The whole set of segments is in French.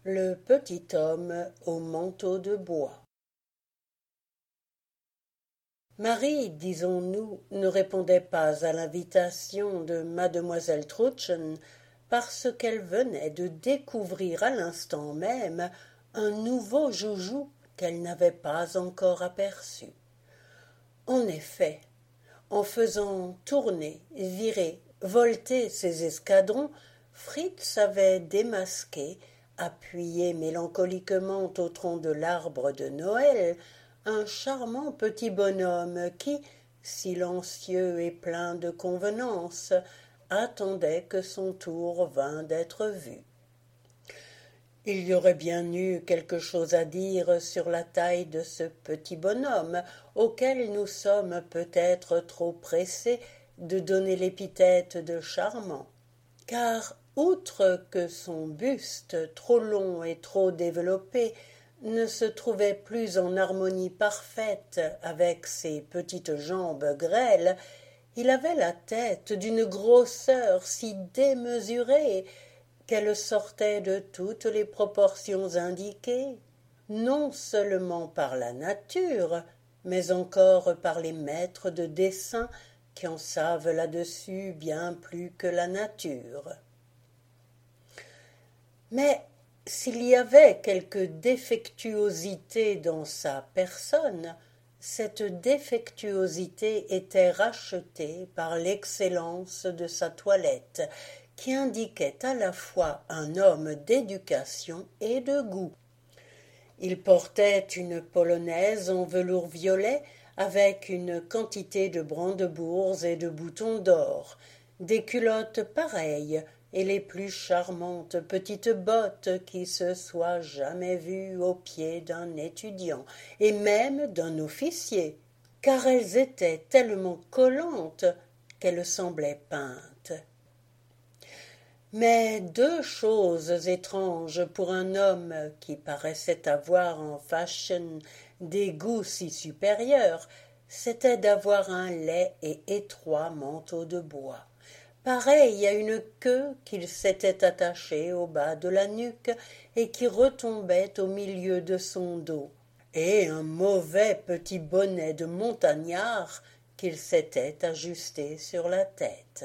Le petit homme au manteau de bois. Marie, disons-nous, ne répondait pas à l'invitation de mademoiselle Trudchen parce qu'elle venait de découvrir à l'instant même un nouveau joujou qu'elle n'avait pas encore aperçu. En effet, en faisant tourner, virer, volter ses escadrons, Fritz avait démasqué, appuyé mélancoliquement au tronc de l'arbre de Noël, un charmant petit bonhomme qui, silencieux et plein de convenance, attendait que son tour vînt d'être vu. Il y aurait bien eu quelque chose à dire sur la taille de ce petit bonhomme, auquel nous sommes peut-être trop pressés de donner l'épithète de charmant, car, outre que son buste, trop long et trop développé, ne se trouvait plus en harmonie parfaite avec ses petites jambes grêles, il avait la tête d'une grosseur si démesurée qu'elle sortait de toutes les proportions indiquées, non seulement par la nature, mais encore par les maîtres de dessin qui en savent là-dessus bien plus que la nature. Mais s'il y avait quelque défectuosité dans sa personne, cette défectuosité était rachetée par l'excellence de sa toilette, qui indiquait à la fois un homme d'éducation et de goût. Il portait une polonaise en velours violet avec une quantité de brandebourgs et de boutons d'or, des culottes pareilles et les plus charmantes petites bottes qui se soient jamais vues aux pieds d'un étudiant et même d'un officier, car elles étaient tellement collantes qu'elles semblaient peintes. Mais deux choses étranges pour un homme qui paraissait avoir en fashion des goûts si supérieurs, c'était d'avoir un laid et étroit manteau de bois, pareil à une queue qu'il s'était attachée au bas de la nuque et qui retombait au milieu de son dos, et un mauvais petit bonnet de montagnard qu'il s'était ajusté sur la tête.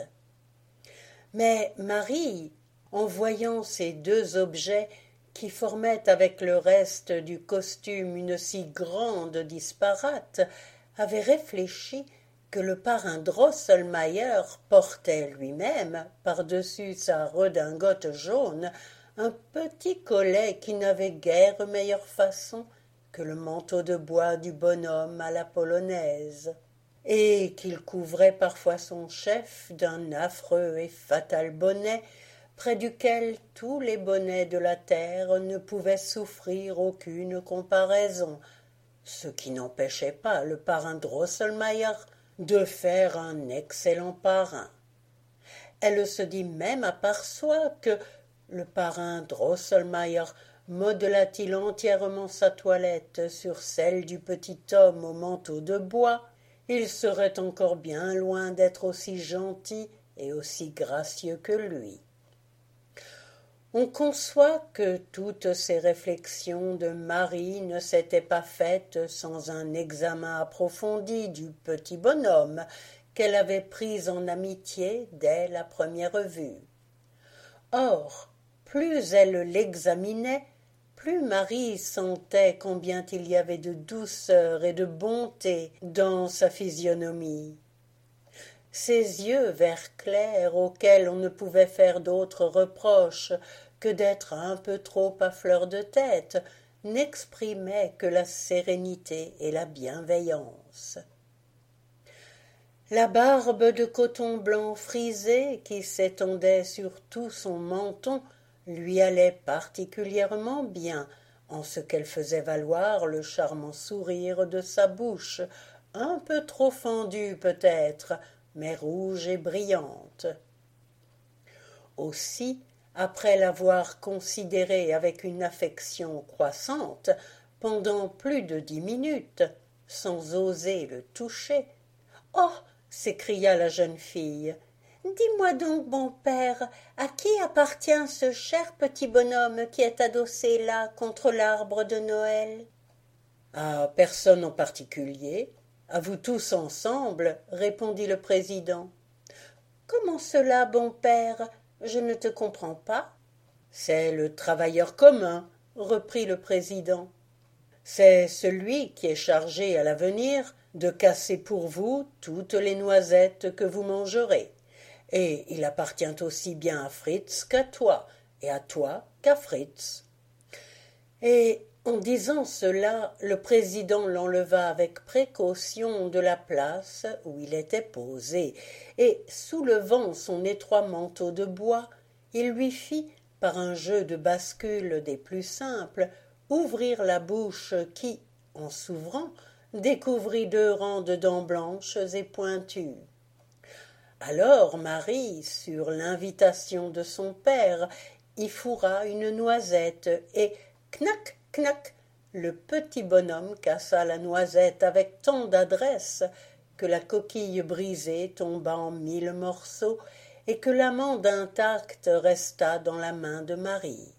Mais Marie, en voyant ces deux objets qui formaient avec le reste du costume une si grande disparate, avait réfléchi que le parrain Drosselmayer portait lui-même, par-dessus sa redingote jaune, un petit collet qui n'avait guère meilleure façon que le manteau de bois du bonhomme à la polonaise, et qu'il couvrait parfois son chef d'un affreux et fatal bonnet, près duquel tous les bonnets de la terre ne pouvaient souffrir aucune comparaison, ce qui n'empêchait pas le parrain Drosselmayer de faire un excellent parrain. Elle se dit même à part soi que le parrain Drosselmayer modela-t-il entièrement sa toilette sur celle du petit homme au manteau de bois, il serait encore bien loin d'être aussi gentil et aussi gracieux que lui. On conçoit que toutes ces réflexions de Marie ne s'étaient pas faites sans un examen approfondi du petit bonhomme qu'elle avait pris en amitié dès la première vue. Or, plus elle l'examinait, plus Marie sentait combien il y avait de douceur et de bonté dans sa physionomie. Ses yeux vert clair, auxquels on ne pouvait faire d'autre reproche que d'être un peu trop à fleur de tête, n'exprimaient que la sérénité et la bienveillance. La barbe de coton blanc frisé qui s'étendait sur tout son menton lui allait particulièrement bien, en ce qu'elle faisait valoir le charmant sourire de sa bouche, un peu trop fendue peut-être, mais rouge et brillante. Aussi, après l'avoir considéré avec une affection croissante pendant plus de 10 minutes, sans oser le toucher, « Oh !» s'écria la jeune fille, dis-moi donc, bon père, à qui appartient ce cher petit bonhomme qui est adossé là contre l'arbre de Noël? À personne en particulier, à vous tous ensemble, répondit le président. Comment cela, bon père? Je ne te comprends pas. C'est le travailleur commun, reprit le président. C'est celui qui est chargé à l'avenir de casser pour vous toutes les noisettes que vous mangerez. Et il appartient aussi bien à Fritz qu'à toi, et à toi qu'à Fritz. Et en disant cela, le président l'enleva avec précaution de la place où il était posé, et, soulevant son étroit manteau de bois, il lui fit, par un jeu de bascule des plus simples, ouvrir la bouche qui, en s'ouvrant, découvrit 2 rangs de dents blanches et pointues. Alors Marie, sur l'invitation de son père, y fourra une noisette, et knac, knac, le petit bonhomme cassa la noisette avec tant d'adresse que la coquille brisée tomba en 1000 morceaux et que l'amande intacte resta dans la main de Marie.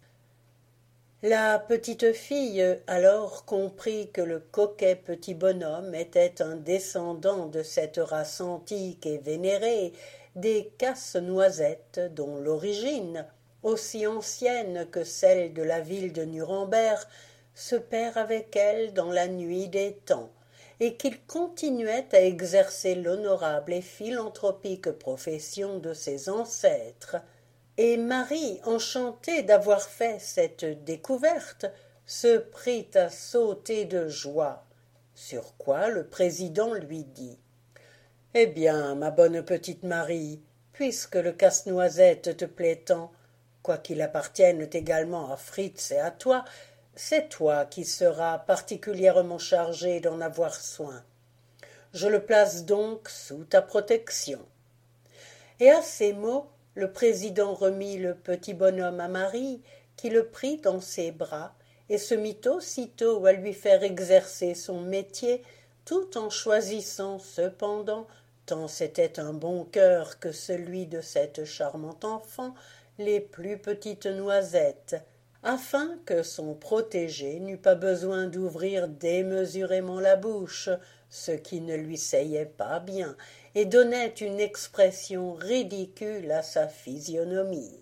La petite fille alors comprit que le coquet petit bonhomme était un descendant de cette race antique et vénérée des casse-noisettes dont l'origine, aussi ancienne que celle de la ville de Nuremberg, se perd avec elle dans la nuit des temps, et qu'il continuait à exercer l'honorable et philanthropique profession de ses ancêtres. Et Marie, enchantée d'avoir fait cette découverte, se prit à sauter de joie, sur quoi le président lui dit « Eh bien, ma bonne petite Marie, puisque le casse-noisette te plaît tant, quoiqu'il appartienne également à Fritz et à toi, c'est toi qui seras particulièrement chargée d'en avoir soin. Je le place donc sous ta protection. » Et à ces mots, le président remit le petit bonhomme à Marie, qui le prit dans ses bras et se mit aussitôt à lui faire exercer son métier, tout en choisissant cependant, tant c'était un bon cœur que celui de cette charmante enfant, les plus petites noisettes, afin que son protégé n'eût pas besoin d'ouvrir démesurément la bouche, ce qui ne lui seyait pas bien, et donnait une expression ridicule à sa physionomie.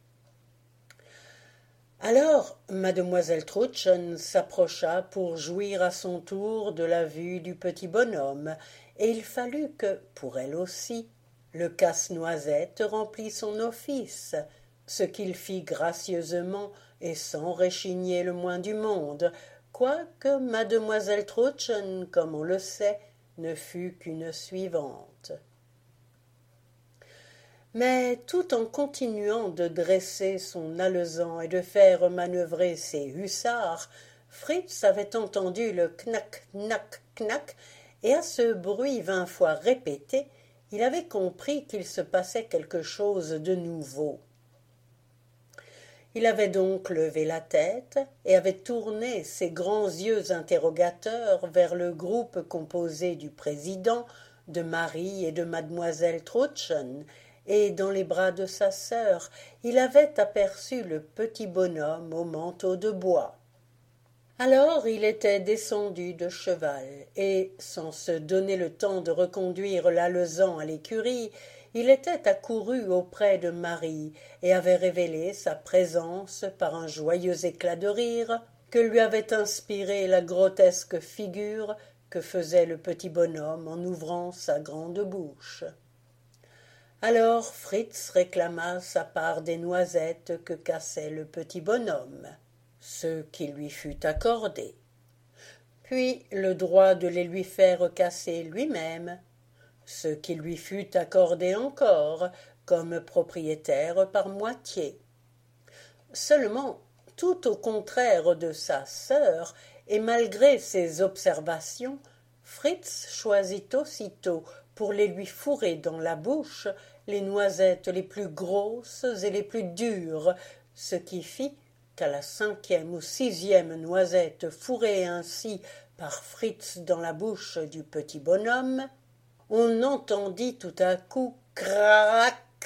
Alors mademoiselle Trudchen s'approcha pour jouir à son tour de la vue du petit bonhomme, et il fallut que, pour elle aussi, le casse-noisette remplît son office, ce qu'il fit gracieusement et sans rechigner le moins du monde, quoique mademoiselle Trudchen, comme on le sait, ne fût qu'une suivante. Mais tout en continuant de dresser son alezan et de faire manœuvrer ses hussards, Fritz avait entendu le knack, knack, knack, et à ce bruit 20 fois répété, il avait compris qu'il se passait quelque chose de nouveau. Il avait donc levé la tête et avait tourné ses grands yeux interrogateurs vers le groupe composé du président, de Marie et de mademoiselle Trudchen, et dans les bras de sa sœur, il avait aperçu le petit bonhomme au manteau de bois. Alors il était descendu de cheval, et, sans se donner le temps de reconduire l'alezan à l'écurie, il était accouru auprès de Marie et avait révélé sa présence par un joyeux éclat de rire que lui avait inspiré la grotesque figure que faisait le petit bonhomme en ouvrant sa grande bouche. Alors Fritz réclama sa part des noisettes que cassait le petit bonhomme, ce qui lui fut accordé, puis le droit de les lui faire casser lui-même, ce qui lui fut accordé encore comme propriétaire par moitié. Seulement, tout au contraire de sa sœur, et malgré ses observations, Fritz choisit aussitôt pour les lui fourrer dans la bouche les noisettes les plus grosses et les plus dures, ce qui fit qu'à la 5e ou 6e noisette fourrée ainsi par Fritz dans la bouche du petit bonhomme, on entendit tout à coup crac,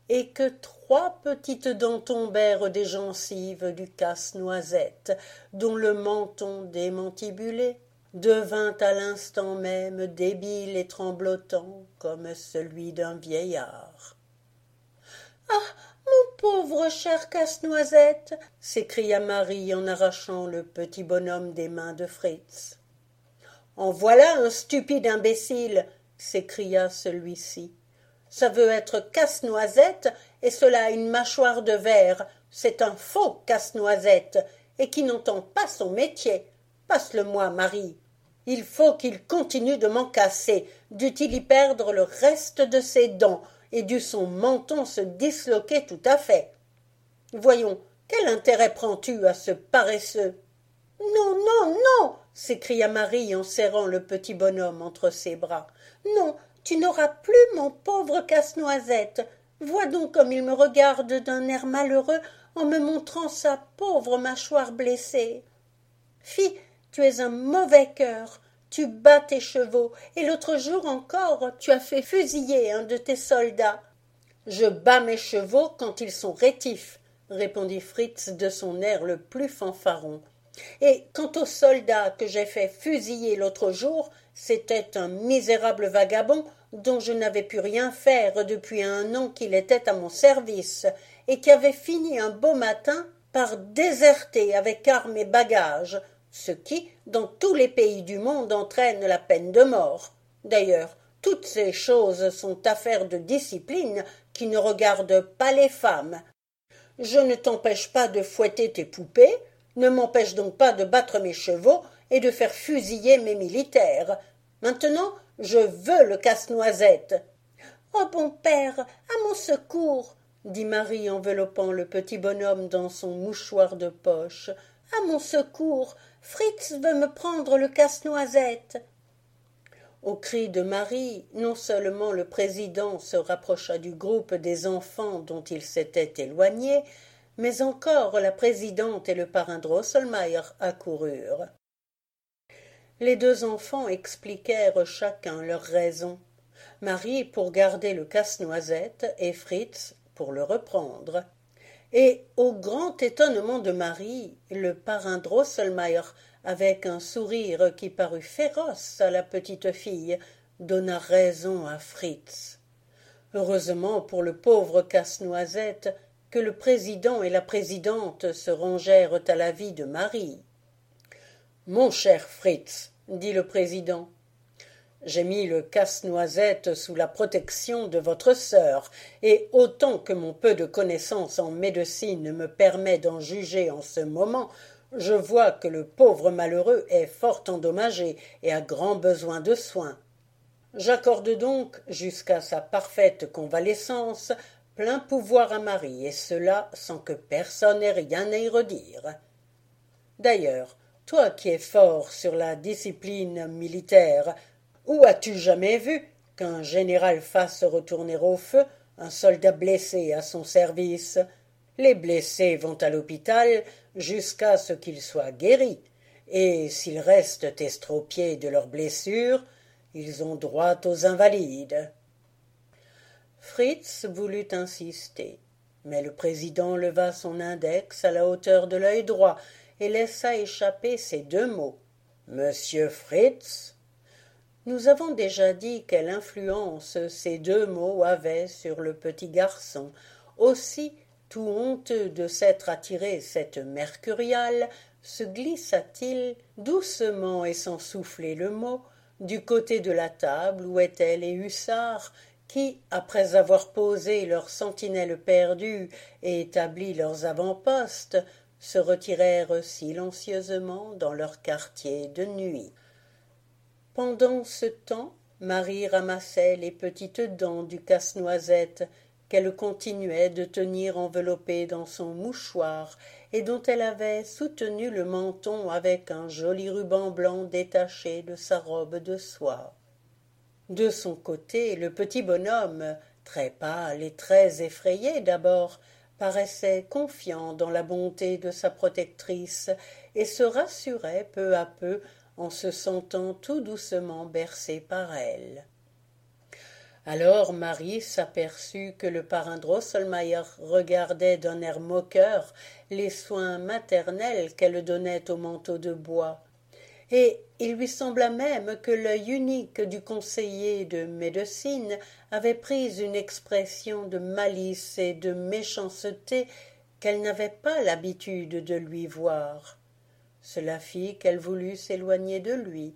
et que 3 petites dents tombèrent des gencives du casse-noisette, dont le menton démantibulé devint à l'instant même débile et tremblotant comme celui d'un vieillard. « Ah, mon pauvre cher casse-noisette !» s'écria Marie en arrachant le petit bonhomme des mains de Fritz. « En voilà un stupide imbécile !» s'écria celui-ci. « Ça veut être casse-noisette et cela a une mâchoire de verre. C'est un faux casse-noisette et qui n'entend pas son métier. Passe-le-moi, Marie. Il faut qu'il continue de m'en casser, dût-il y perdre le reste de ses dents et dût son menton se disloquer tout à fait. Voyons, quel intérêt prends-tu à ce paresseux ?» « Non, non, non !» s'écria Marie en serrant le petit bonhomme entre ses bras. « Non, tu n'auras plus mon pauvre casse-noisette. Vois donc comme il me regarde d'un air malheureux en me montrant sa pauvre mâchoire blessée. Fi, tu es un mauvais cœur. Tu bats tes chevaux, et l'autre jour encore tu as fait fusiller un de tes soldats. »« Je bats mes chevaux quand ils sont rétifs, » répondit Fritz de son air le plus fanfaron. « Et quant au soldat que j'ai fait fusiller l'autre jour, c'était un misérable vagabond dont je n'avais pu rien faire depuis 1 an qu'il était à mon service, et qui avait fini un beau matin par déserter avec armes et bagages, ce qui, dans tous les pays du monde, entraîne la peine de mort. D'ailleurs, toutes ces choses sont affaires de discipline qui ne regardent pas les femmes. Je ne t'empêche pas de fouetter tes poupées, ne m'empêche donc pas de battre mes chevaux et de faire fusiller mes militaires. Maintenant, je veux le casse-noisette. »« Oh, bon père, à mon secours !» dit Marie enveloppant le petit bonhomme dans son mouchoir de poche. « À mon secours, Fritz veut me prendre le casse-noisette. » Au cri de Marie, non seulement le président se rapprocha du groupe des enfants dont il s'était éloigné, mais encore la présidente et le parrain Drosselmayer accoururent. Les 2 enfants expliquèrent chacun leurs raisons. Marie pour garder le casse-noisette et Fritz pour le reprendre. Et, au grand étonnement de Marie, le parrain Drosselmayer, avec un sourire qui parut féroce à la petite fille, donna raison à Fritz. Heureusement pour le pauvre casse-noisette que le président et la présidente se rangèrent à l'avis de Marie. « Mon cher Fritz, » dit le président, « j'ai mis le casse-noisette sous la protection de votre sœur, et autant que mon peu de connaissance en médecine me permet d'en juger en ce moment, je vois que le pauvre malheureux est fort endommagé et a grand besoin de soins. J'accorde donc, jusqu'à sa parfaite convalescence, plein pouvoir à Marie, et cela sans que personne ait rien à y redire. D'ailleurs, toi qui es fort sur la discipline militaire, où as-tu jamais vu qu'un général fasse retourner au feu un soldat blessé à son service? Les blessés vont à l'hôpital jusqu'à ce qu'ils soient guéris, et s'ils restent estropiés de leurs blessures, ils ont droit aux invalides. » Fritz voulut insister, mais le président leva son index à la hauteur de l'œil droit et laissa échapper ces 2 mots. « Monsieur Fritz ?» Nous avons déjà dit quelle influence ces 2 mots avaient sur le petit garçon. Aussi, tout honteux de s'être attiré cette mercuriale, se glissa-t-il, doucement et sans souffler le mot, du côté de la table où étaient les hussards, qui, après avoir posé leurs sentinelles perdues et établi leurs avant-postes, se retirèrent silencieusement dans leur quartier de nuit. Pendant ce temps, Marie ramassait les petites dents du casse-noisette qu'elle continuait de tenir enveloppées dans son mouchoir et dont elle avait soutenu le menton avec un joli ruban blanc détaché de sa robe de soie. De son côté, le petit bonhomme, très pâle et très effrayé d'abord, paraissait confiant dans la bonté de sa protectrice et se rassurait peu à peu en se sentant tout doucement bercé par elle. Alors Marie s'aperçut que le parrain Drosselmayer regardait d'un air moqueur les soins maternels qu'elle donnait au manteau de bois, et il lui sembla même que l'œil unique du conseiller de médecine avait pris une expression de malice et de méchanceté qu'elle n'avait pas l'habitude de lui voir. Cela fit qu'elle voulut s'éloigner de lui.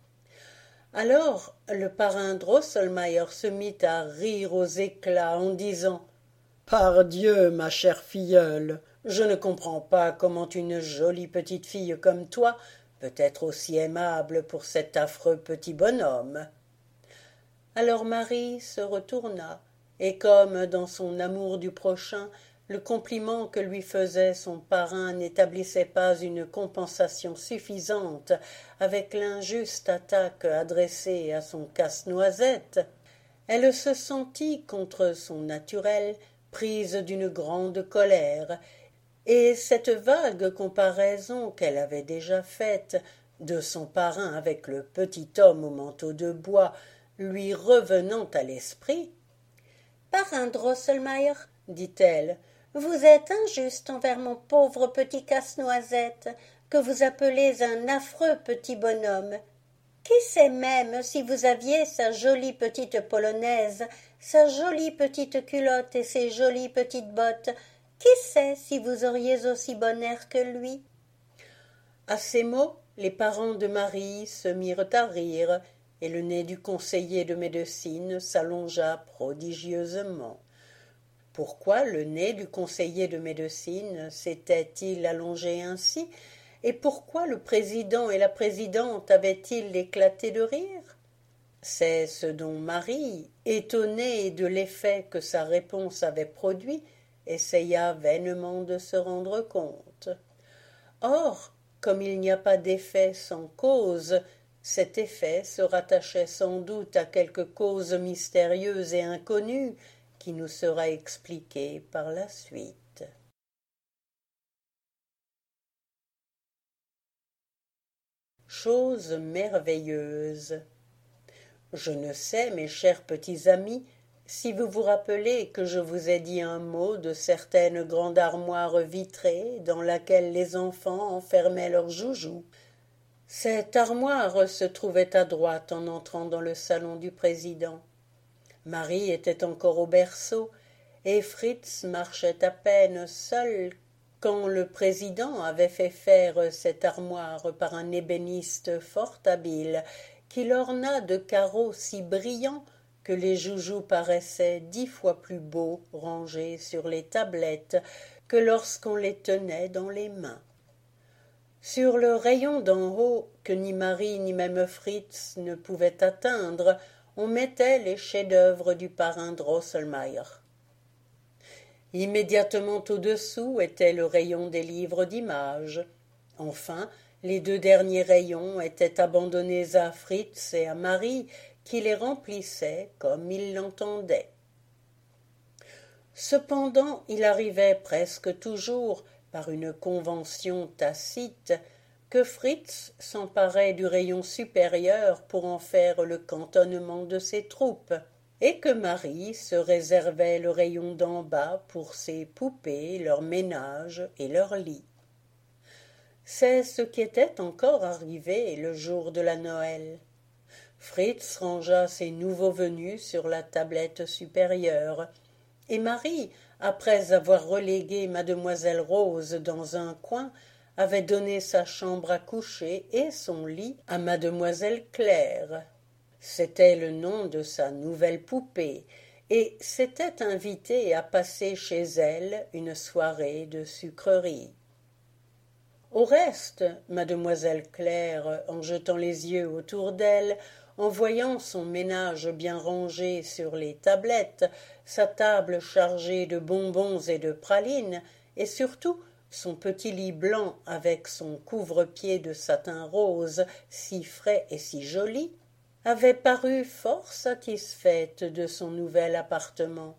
Alors le parrain Drosselmayer se mit à rire aux éclats en disant « Pardieu, ma chère filleule, je ne comprends pas comment une jolie petite fille comme toi peut être aussi aimable pour cet affreux petit bonhomme. » Alors Marie se retourna, et comme dans son amour du prochain, le compliment que lui faisait son parrain n'établissait pas une compensation suffisante avec l'injuste attaque adressée à son casse-noisette, elle se sentit contre son naturel prise d'une grande colère, et cette vague comparaison qu'elle avait déjà faite de son parrain avec le petit homme au manteau de bois lui revenant à l'esprit. « Parrain Drosselmayer, dit-elle, vous êtes injuste envers mon pauvre petit casse-noisette, que vous appelez un affreux petit bonhomme. Qui sait même si vous aviez sa jolie petite polonaise, sa jolie petite culotte et ses jolies petites bottes, qui sait si vous auriez aussi bon air que lui ?» À ces mots, les parents de Marie se mirent à rire, et le nez du conseiller de médecine s'allongea prodigieusement. Pourquoi le nez du conseiller de médecine s'était-il allongé ainsi, et pourquoi le président et la présidente avaient-ils éclaté de rire? C'est ce dont Marie, étonnée de l'effet que sa réponse avait produit, essaya vainement de se rendre compte. Or, comme il n'y a pas d'effet sans cause, cet effet se rattachait sans doute à quelque cause mystérieuse et inconnue qui nous sera expliquée par la suite. Chose merveilleuse. Je ne sais, mes chers petits amis, si vous vous rappelez que je vous ai dit un mot de certaine grande armoire vitrée dans laquelle les enfants enfermaient leurs joujoux. Cette armoire se trouvait à droite en entrant dans le salon du président. Marie était encore au berceau, et Fritz marchait à peine seul quand le président avait fait faire cette armoire par un ébéniste fort habile, qui l'orna de carreaux si brillants que les joujoux paraissaient 10 fois plus beaux rangés sur les tablettes que lorsqu'on les tenait dans les mains. Sur le rayon d'en haut, que ni Marie ni même Fritz ne pouvaient atteindre, on mettait les chefs-d'œuvre du parrain Drosselmayer. Immédiatement au-dessous était le rayon des livres d'images. Enfin, les 2 derniers rayons étaient abandonnés à Fritz et à Marie, qui les remplissaient comme ils l'entendaient. Cependant, il arrivait presque toujours, par une convention tacite, que Fritz s'emparait du rayon supérieur pour en faire le cantonnement de ses troupes, et que Marie se réservait le rayon d'en bas pour ses poupées, leur ménage et leur lit. C'est ce qui était encore arrivé le jour de la Noël. Fritz rangea ses nouveaux venus sur la tablette supérieure, et Marie, après avoir relégué mademoiselle Rose dans un coin, avait donné sa chambre à coucher et son lit à mademoiselle Claire. C'était le nom de sa nouvelle poupée, et s'était invitée à passer chez elle une soirée de sucreries. Au reste, mademoiselle Claire, en jetant les yeux autour d'elle, en voyant son ménage bien rangé sur les tablettes, sa table chargée de bonbons et de pralines, et surtout son petit lit blanc avec son couvre-pied de satin rose, si frais et si joli, avait paru fort satisfaite de son nouvel appartement.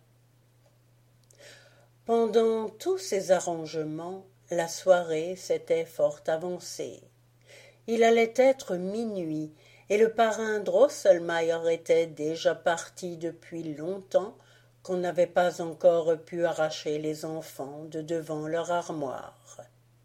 Pendant tous ces arrangements, la soirée s'était fort avancée. Il allait être minuit, et le parrain Drosselmayer était déjà parti depuis longtemps, qu'on n'avait pas encore pu arracher les enfants de devant leur armoire.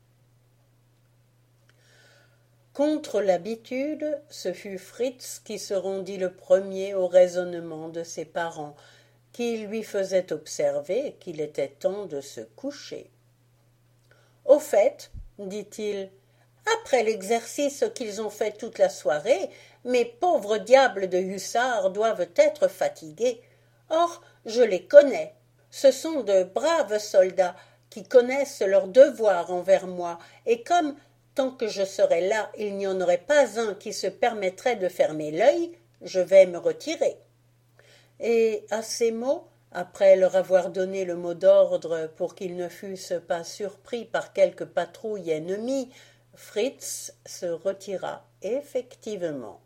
Contre l'habitude, ce fut Fritz qui se rendit le premier au raisonnement de ses parents, qui lui faisaient observer qu'il était temps de se coucher. « Au fait, dit-il, après l'exercice qu'ils ont fait toute la soirée, mes pauvres diables de hussards doivent être fatigués. Or, je les connais. Ce sont de braves soldats qui connaissent leur devoir envers moi, et comme, tant que je serai là, il n'y en aurait pas un qui se permettrait de fermer l'œil, je vais me retirer. » Et à ces mots, après leur avoir donné le mot d'ordre pour qu'ils ne fussent pas surpris par quelque patrouille ennemie, Fritz se retira effectivement.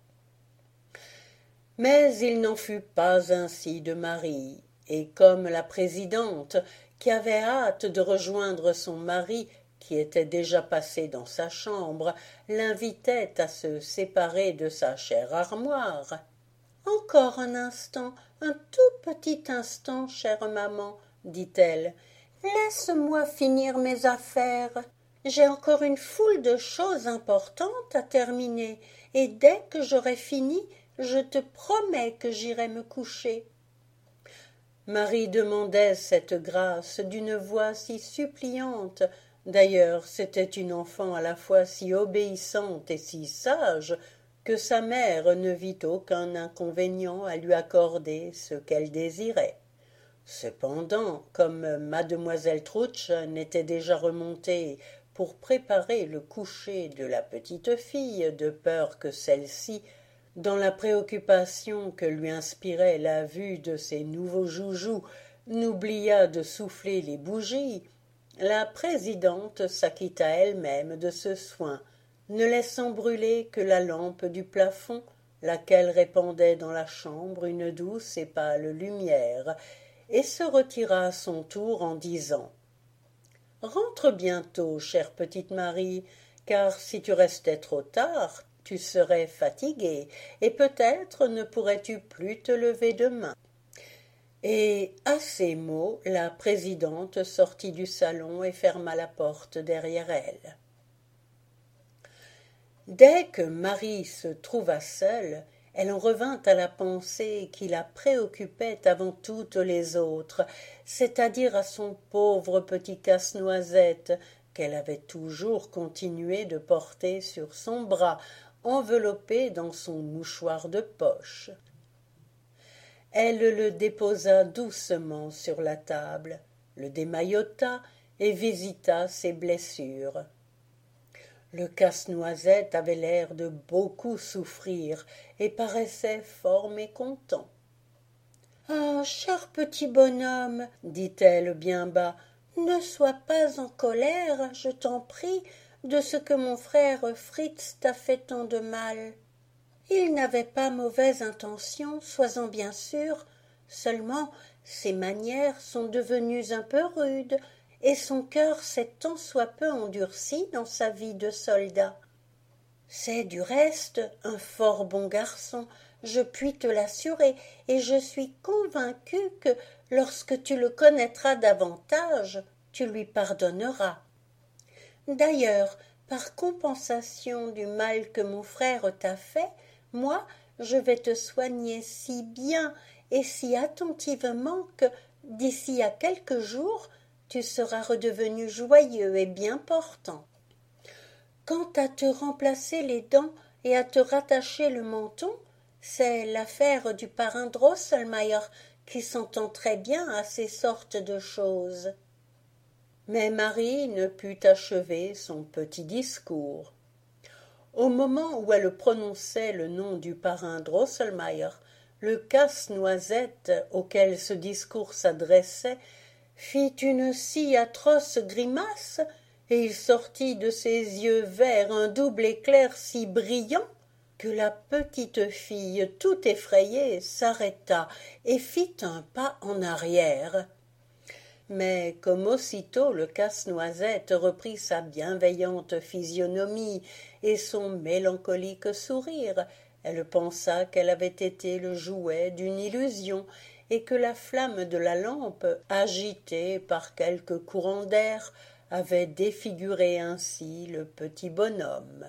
Mais il n'en fut pas ainsi de Marie, et comme la présidente, qui avait hâte de rejoindre son mari, qui était déjà passé dans sa chambre, l'invitait à se séparer de sa chère armoire. « Encore un instant, un tout petit instant, chère maman, dit-elle. Laisse-moi finir mes affaires. J'ai encore une foule de choses importantes à terminer, et dès que j'aurai fini, je te promets que j'irai me coucher. » Marie demandait cette grâce d'une voix si suppliante. D'ailleurs, c'était une enfant à la fois si obéissante et si sage que sa mère ne vit aucun inconvénient à lui accorder ce qu'elle désirait. Cependant, comme mademoiselle Trudchen était déjà remontée pour préparer le coucher de la petite fille, de peur que celle-ci, dans la préoccupation que lui inspirait la vue de ses nouveaux joujoux, n'oubliât de souffler les bougies, la présidente s'acquitta elle-même de ce soin, ne laissant brûler que la lampe du plafond, laquelle répandait dans la chambre une douce et pâle lumière, et se retira à son tour en disant « Rentre bientôt, chère petite Marie, car si tu restais trop tard, tu serais fatiguée, et peut-être ne pourrais-tu plus te lever demain. » Et à ces mots, la présidente sortit du salon et ferma la porte derrière elle. Dès que Marie se trouva seule, elle en revint à la pensée qui la préoccupait avant toutes les autres, c'est-à-dire à son pauvre petit casse-noisette qu'elle avait toujours continué de porter sur son bras, enveloppé dans son mouchoir de poche. Elle le déposa doucement sur la table, le démaillota et visita ses blessures. Le casse-noisette avait l'air de beaucoup souffrir et paraissait fort mécontent. « Ah, cher petit bonhomme, dit-elle bien bas, ne sois pas en colère, je t'en prie, de ce que mon frère Fritz t'a fait tant de mal. Il n'avait pas mauvaise intention, sois-en bien sûr, seulement ses manières sont devenues un peu rudes, et son cœur s'est tant soit peu endurci dans sa vie de soldat. C'est du reste un fort bon garçon, je puis te l'assurer, et je suis convaincue que lorsque tu le connaîtras davantage, tu lui pardonneras. D'ailleurs, par compensation du mal que mon frère t'a fait, moi, je vais te soigner si bien et si attentivement que, d'ici à quelques jours, tu seras redevenu joyeux et bien portant. Quant à te remplacer les dents et à te rattacher le menton, c'est l'affaire du parrain Drosselmayer qui s'entend très bien à ces sortes de choses. » Mais Marie ne put achever son petit discours. Au moment où elle prononçait le nom du parrain Drosselmayer, le casse-noisette auquel ce discours s'adressait fit une si atroce grimace, et il sortit de ses yeux verts un double éclair si brillant, que la petite fille, tout effrayée, s'arrêta et fit un pas en arrière. Mais comme aussitôt le casse-noisette reprit sa bienveillante physionomie et son mélancolique sourire, Elle pensa qu'elle avait été le jouet d'une illusion et que la flamme de la lampe, agitée par quelque courant d'air, avait défiguré ainsi le petit bonhomme.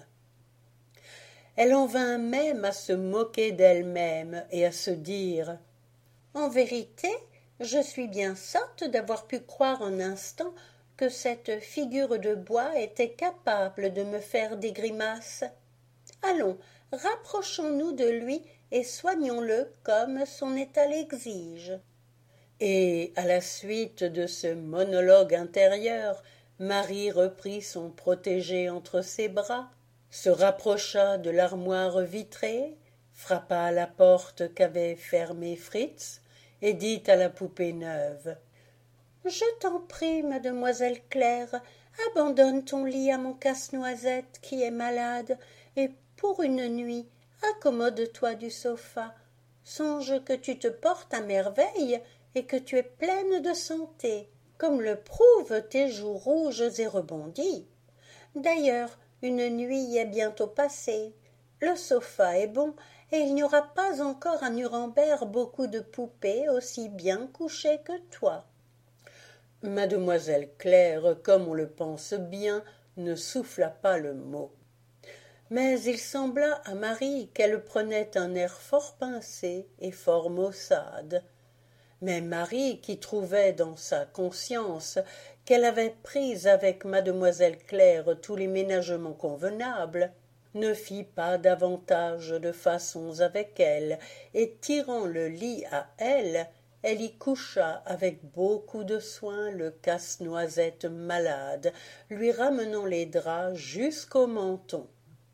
Elle en vint même à se moquer d'elle-même et à se dire « En vérité, je suis bien sotte d'avoir pu croire un instant que cette figure de bois était capable de me faire des grimaces. Allons, rapprochons-nous de lui et soignons-le comme son état l'exige. » Et, à la suite de ce monologue intérieur, Marie reprit son protégé entre ses bras, se rapprocha de l'armoire vitrée, frappa à la porte qu'avait fermée Fritz, et dit à la poupée neuve « Je t'en prie, mademoiselle Claire, abandonne ton lit à mon casse-noisette qui est malade, et pour une nuit, accommode-toi du sofa. Songe que tu te portes à merveille et que tu es pleine de santé, comme le prouvent tes joues rouges et rebondies. D'ailleurs, une nuit est bientôt passée. Le sofa est bon, et il n'y aura pas encore à Nuremberg beaucoup de poupées aussi bien couchées que toi. » Mademoiselle Claire, comme on le pense bien, ne souffla pas le mot. Mais il sembla à Marie qu'elle prenait un air fort pincé et fort maussade. Mais Marie, qui trouvait dans sa conscience qu'elle avait pris avec mademoiselle Claire tous les ménagements convenables, ne fit pas davantage de façons avec elle, et tirant le lit à elle, elle y coucha avec beaucoup de soin le casse-noisette malade, lui ramenant les draps jusqu'au menton.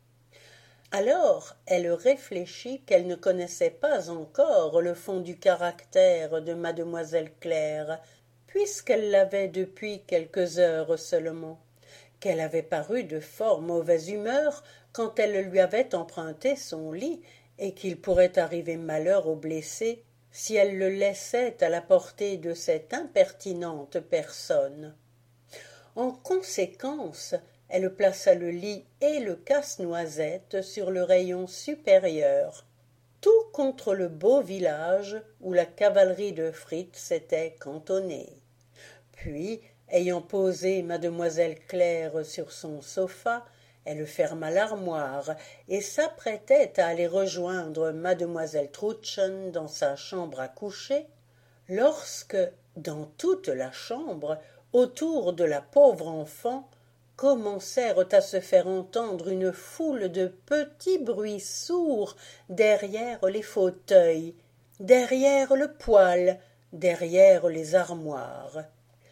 Alors elle réfléchit qu'elle ne connaissait pas encore le fond du caractère de mademoiselle Claire, puisqu'elle l'avait depuis quelques heures seulement, qu'elle avait paru de fort mauvaise humeur quand elle lui avait emprunté son lit, et qu'il pourrait arriver malheur au blessé si elle le laissait à la portée de cette impertinente personne. En conséquence, elle plaça le lit et le casse-noisette sur le rayon supérieur, tout contre le beau village où la cavalerie de Fritz s'était cantonnée. Puis, ayant posé mademoiselle Claire sur son sofa, elle ferma l'armoire et s'apprêtait à aller rejoindre mademoiselle Trudchen dans sa chambre à coucher, lorsque, dans toute la chambre, autour de la pauvre enfant, commencèrent à se faire entendre une foule de petits bruits sourds derrière les fauteuils, derrière le poêle, derrière les armoires.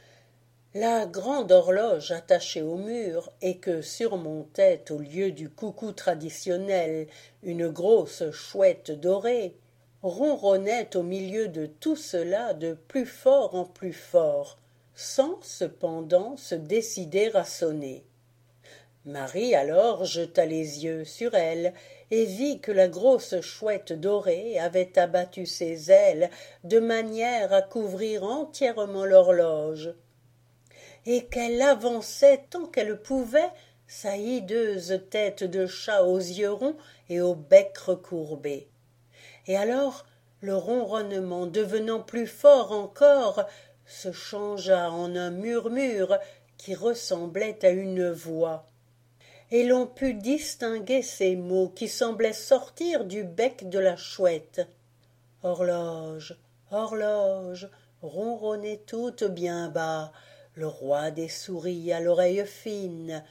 La grande horloge attachée au mur et que surmontait au lieu du coucou traditionnel une grosse chouette dorée, ronronnait au milieu de tout cela de plus fort en plus fort, sans cependant se décider à sonner. Marie alors jeta les yeux sur elle et vit que la grosse chouette dorée avait abattu ses ailes de manière à couvrir entièrement l'horloge, et qu'elle avançait tant qu'elle pouvait sa hideuse tête de chat aux yeux ronds et au bec recourbé. Et alors, le ronronnement devenant plus fort encore, se changea en un murmure qui ressemblait à une voix, et l'on put distinguer ces mots qui semblaient sortir du bec de la chouette. « Horloge, horloge, ronronnez toutes bien bas, le roi des souris à l'oreille fine,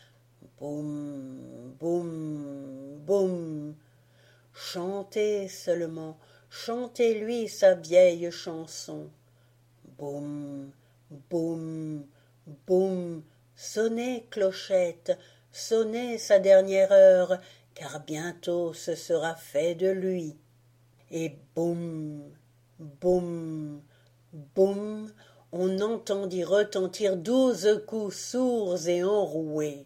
boum, boum, boum. Chantez seulement, chantez-lui sa vieille chanson. Boum, boum, boum, sonnez, clochette, sonnez sa dernière heure, car bientôt ce sera fait de lui. » Et boum, boum, boum, on entendit retentir 12 coups sourds et enroués.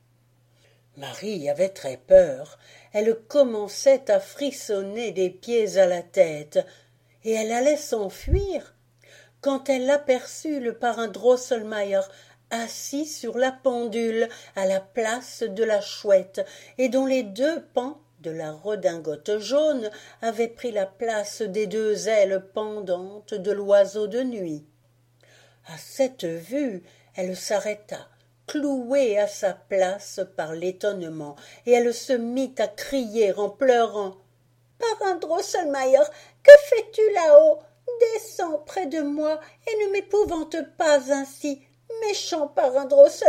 Marie avait très peur, elle commençait à frissonner des pieds à la tête, et elle allait s'enfuir, quand elle aperçut le parrain Drosselmayer assis sur la pendule à la place de la chouette, et dont les deux pans, de la redingote jaune avait pris la place des deux ailes pendantes de l'oiseau de nuit. À cette vue, elle s'arrêta, clouée à sa place par l'étonnement, et elle se mit à crier en pleurant. « Parrain Drosselmayer, que fais-tu là-haut? Descends près de moi et ne m'épouvante pas ainsi, méchant parrain Drosselmayer. »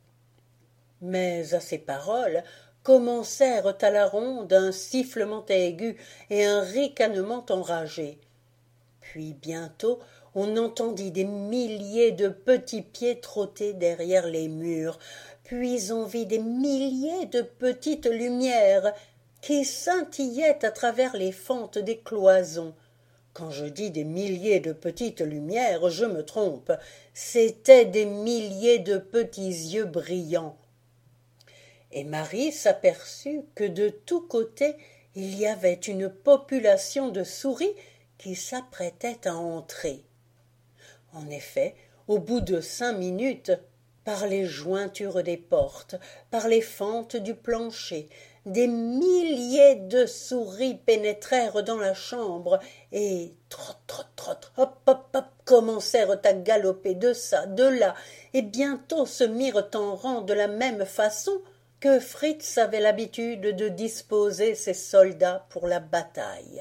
Mais à ces paroles commencèrent à la ronde un sifflement aigu et un ricanement enragé. Puis bientôt on entendit des milliers de petits pieds trotter derrière les murs, puis on vit des milliers de petites lumières qui scintillaient à travers les fentes des cloisons. Quand je dis des milliers de petites lumières, je me trompe, c'étaient des milliers de petits yeux brillants. Et Marie s'aperçut que de tous côtés il y avait une population de souris qui s'apprêtait à entrer. En effet, au bout de 5 minutes, par les jointures des portes, par les fentes du plancher, des milliers de souris pénétrèrent dans la chambre et, trot, trot, trot, hop, hop, hop, commencèrent à galoper de ça, de là, et bientôt se mirent en rang de la même façon que Fritz avait l'habitude de disposer ses soldats pour la bataille.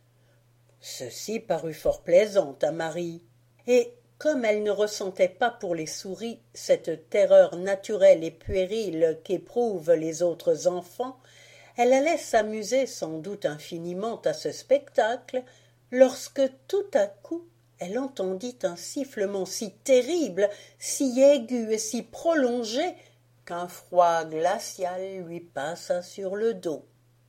Ceci parut fort plaisant à Marie, et comme elle ne ressentait pas pour les souris cette terreur naturelle et puérile qu'éprouvent les autres enfants, elle allait s'amuser sans doute infiniment à ce spectacle, lorsque tout à coup elle entendit un sifflement si terrible, si aigu et si prolongé, qu'un froid glacial lui passa sur le dos.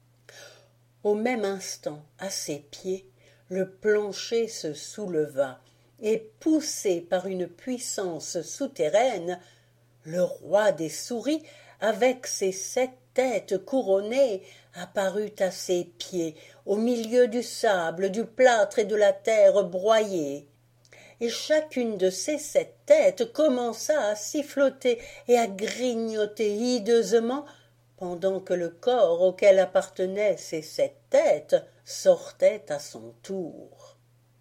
Au même instant, à ses pieds, le plancher se souleva, et poussé par une puissance souterraine, le roi des souris, avec ses 7 têtes couronnées, apparut à ses pieds, au milieu du sable, du plâtre et de la terre broyée. Et chacune de ces 7 têtes commença à siffloter et à grignoter hideusement, pendant que le corps auquel appartenaient ces 7 têtes sortait à son tour.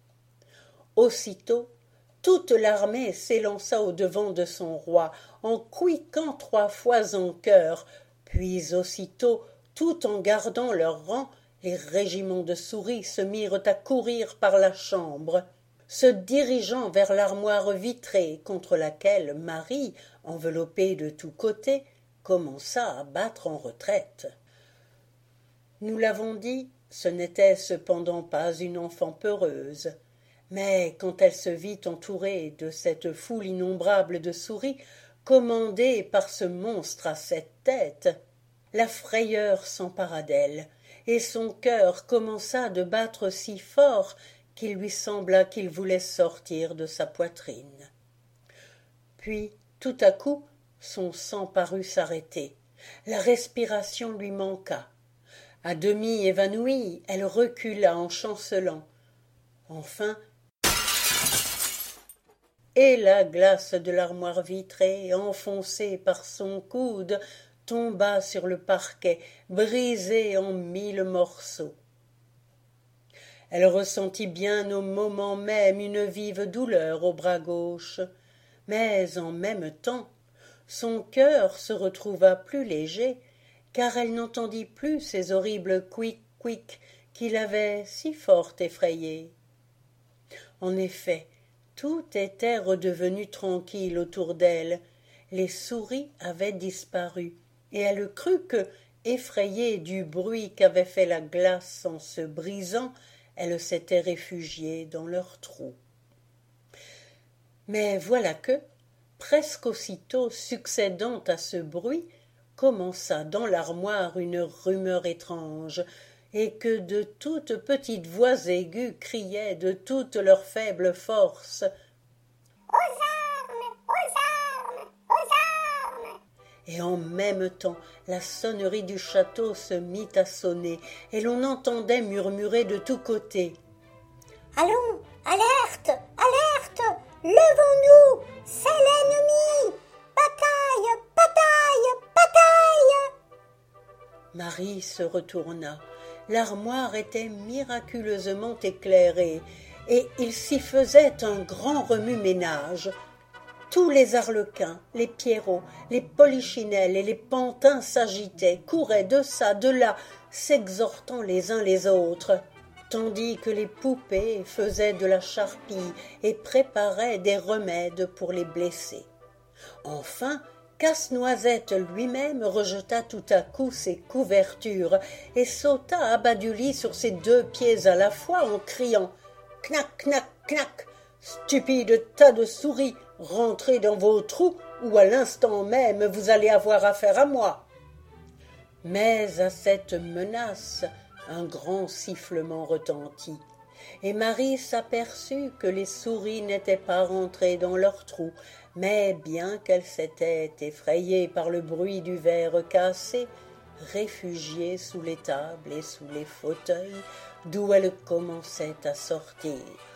Aussitôt, toute l'armée s'élança au-devant de son roi, en couiquant 3 fois en chœur, puis aussitôt, tout en gardant leur rang, les régiments de souris se mirent à courir par la chambre, se dirigeant vers l'armoire vitrée contre laquelle Marie, enveloppée de tous côtés, commença à battre en retraite. Nous l'avons dit, ce n'était cependant pas une enfant peureuse. Mais quand elle se vit entourée de cette foule innombrable de souris, commandée par ce monstre à 7 têtes, la frayeur s'empara d'elle, et son cœur commença de battre si fort qu'il lui sembla qu'il voulait sortir de sa poitrine. Puis, tout à coup, son sang parut s'arrêter, la respiration lui manqua. À demi évanouie, elle recula en chancelant. Enfin, et la glace de l'armoire vitrée, enfoncée par son coude, tomba sur le parquet, brisée en 1000 morceaux. Elle ressentit bien au moment même une vive douleur au bras gauche, mais en même temps, son cœur se retrouva plus léger, car elle n'entendit plus ces horribles couic-couic qui l'avaient si fort effrayée. En effet, tout était redevenu tranquille autour d'elle, les souris avaient disparu, et elle crut que, effrayée du bruit qu'avait fait la glace en se brisant, elle s'était réfugiée dans leur trou. Mais voilà que, presque aussitôt succédant à ce bruit, commença dans l'armoire une rumeur étrange, et que de toutes petites voix aiguës criaient de toute leur faible force « Aux armes! Aux armes! Aux armes !» Et en même temps, la sonnerie du château se mit à sonner, et l'on entendait murmurer de tous côtés « Allons! Alerte! Alerte! Levons-nous! C'est l'ennemi! Bataille! Bataille! Bataille !» Marie se retourna. L'armoire était miraculeusement éclairée, et il s'y faisait un grand remue-ménage. Tous les arlequins, les pierrots, les polichinelles et les pantins s'agitaient, couraient de çà, de là, s'exhortant les uns les autres, tandis que les poupées faisaient de la charpie et préparaient des remèdes pour les blessés. Enfin, Casse-Noisette lui-même rejeta tout à coup ses couvertures et sauta à bas du lit sur ses 2 pieds à la fois en criant « Knac, knac, knac ! Stupide tas de souris, rentrez dans vos trous ou à l'instant même vous allez avoir affaire à moi !» Mais à cette menace, un grand sifflement retentit, et Marie s'aperçut que les souris n'étaient pas rentrées dans leurs trous, mais bien qu'elles s'étaient effrayées par le bruit du verre cassé, réfugiées sous les tables et sous les fauteuils, d'où elles commençaient à sortir.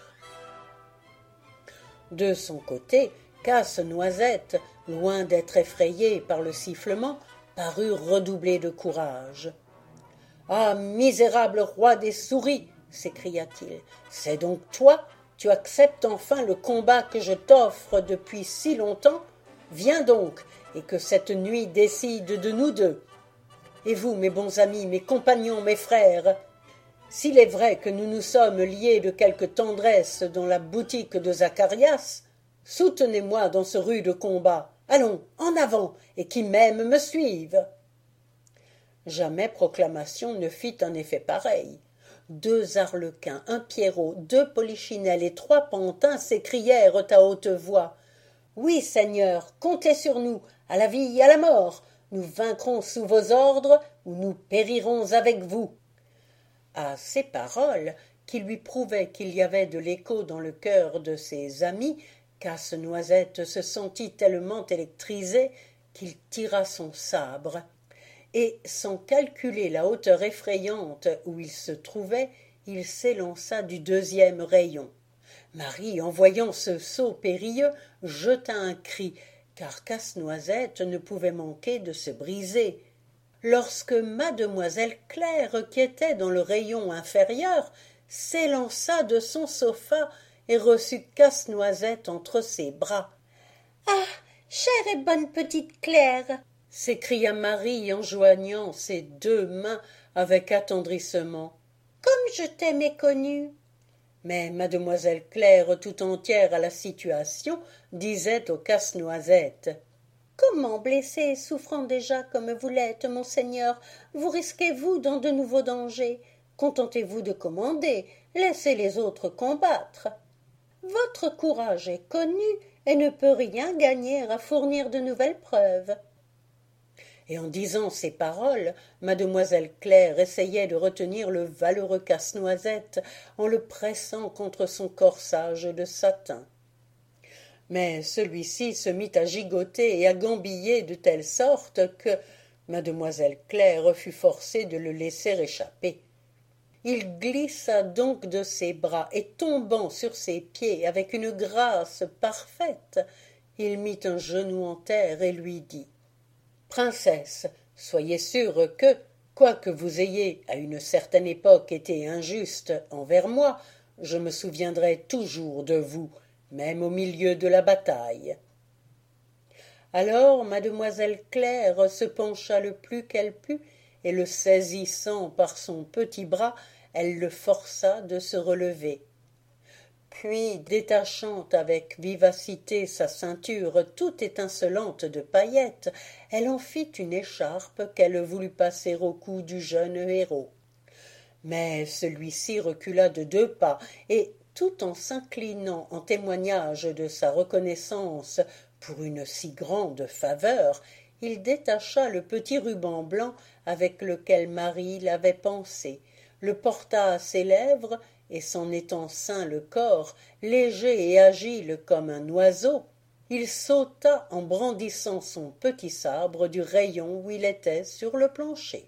De son côté, Casse-Noisette, loin d'être effrayé par le sifflement, parut redoubler de courage. « Ah, misérable roi des souris !» s'écria-t-il. « C'est donc toi ? Tu acceptes enfin le combat que je t'offre depuis si longtemps ? Viens donc, et que cette nuit décide de nous deux. Et vous, mes bons amis, mes compagnons, mes frères, s'il est vrai que nous nous sommes liés de quelque tendresse dans la boutique de Zacharias, soutenez-moi dans ce rude combat. Allons, en avant, et qui m'aime me suive. » Jamais proclamation ne fit un effet pareil. 2 arlequins, un pierrot, 2 polichinelles et 3 pantins s'écrièrent à haute voix. « Oui, Seigneur, comptez sur nous, à la vie et à la mort. Nous vaincrons sous vos ordres ou nous périrons avec vous. » À ces paroles, qui lui prouvaient qu'il y avait de l'écho dans le cœur de ses amis, Casse-Noisette se sentit tellement électrisé qu'il tira son sabre, et, sans calculer la hauteur effrayante où il se trouvait, il s'élança du 2e rayon. Marie, en voyant ce saut périlleux, jeta un cri, car Casse-Noisette ne pouvait manquer de se briser. Lorsque mademoiselle Claire, qui était dans le rayon inférieur, s'élança de son sofa et reçut Casse-Noisette entre ses bras. « Ah, chère et bonne petite Claire !» s'écria Marie en joignant ses 2 mains avec attendrissement. « Comme je t'ai méconnue !» Mais mademoiselle Claire, tout entière à la situation, disait au Casse-Noisette. « Comment, blessé et souffrant déjà comme vous l'êtes, monseigneur, vous risquez-vous dans de nouveaux dangers? Contentez-vous de commander, laissez les autres combattre. Votre courage est connu et ne peut rien gagner à fournir de nouvelles preuves. » Et en disant ces paroles, mademoiselle Claire essayait de retenir le valeureux Casse-Noisette en le pressant contre son corsage de satin. Mais celui-ci se mit à gigoter et à gambiller de telle sorte que mademoiselle Claire fut forcée de le laisser échapper. Il glissa donc de ses bras et, tombant sur ses pieds avec une grâce parfaite, il mit un genou en terre et lui dit « Princesse, soyez sûre que, quoique vous ayez à une certaine époque été injuste envers moi, je me souviendrai toujours de vous, même au milieu de la bataille. » Alors mademoiselle Claire se pencha le plus qu'elle put, et le saisissant par son petit bras, elle le força de se relever. Puis, détachant avec vivacité sa ceinture tout étincelante de paillettes, elle en fit une écharpe qu'elle voulut passer au cou du jeune héros. Mais celui-ci recula de 2 pas, et, tout en s'inclinant en témoignage de sa reconnaissance pour une si grande faveur, il détacha le petit ruban blanc avec lequel Marie l'avait pansé, le porta à ses lèvres, et s'en étant ceint le corps, léger et agile comme un oiseau, il sauta en brandissant son petit sabre du rayon où il était sur le plancher.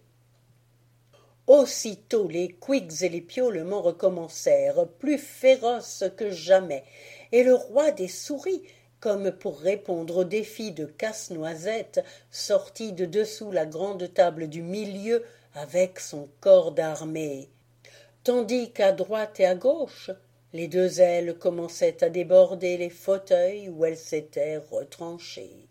Aussitôt les couics et les piaulements recommencèrent, plus féroces que jamais, et le roi des souris, comme pour répondre au défi de Casse-Noisette, sorti de dessous la grande table du milieu avec son corps d'armée, tandis qu'à droite et à gauche, les deux ailes commençaient à déborder les fauteuils où elles s'étaient retranchées.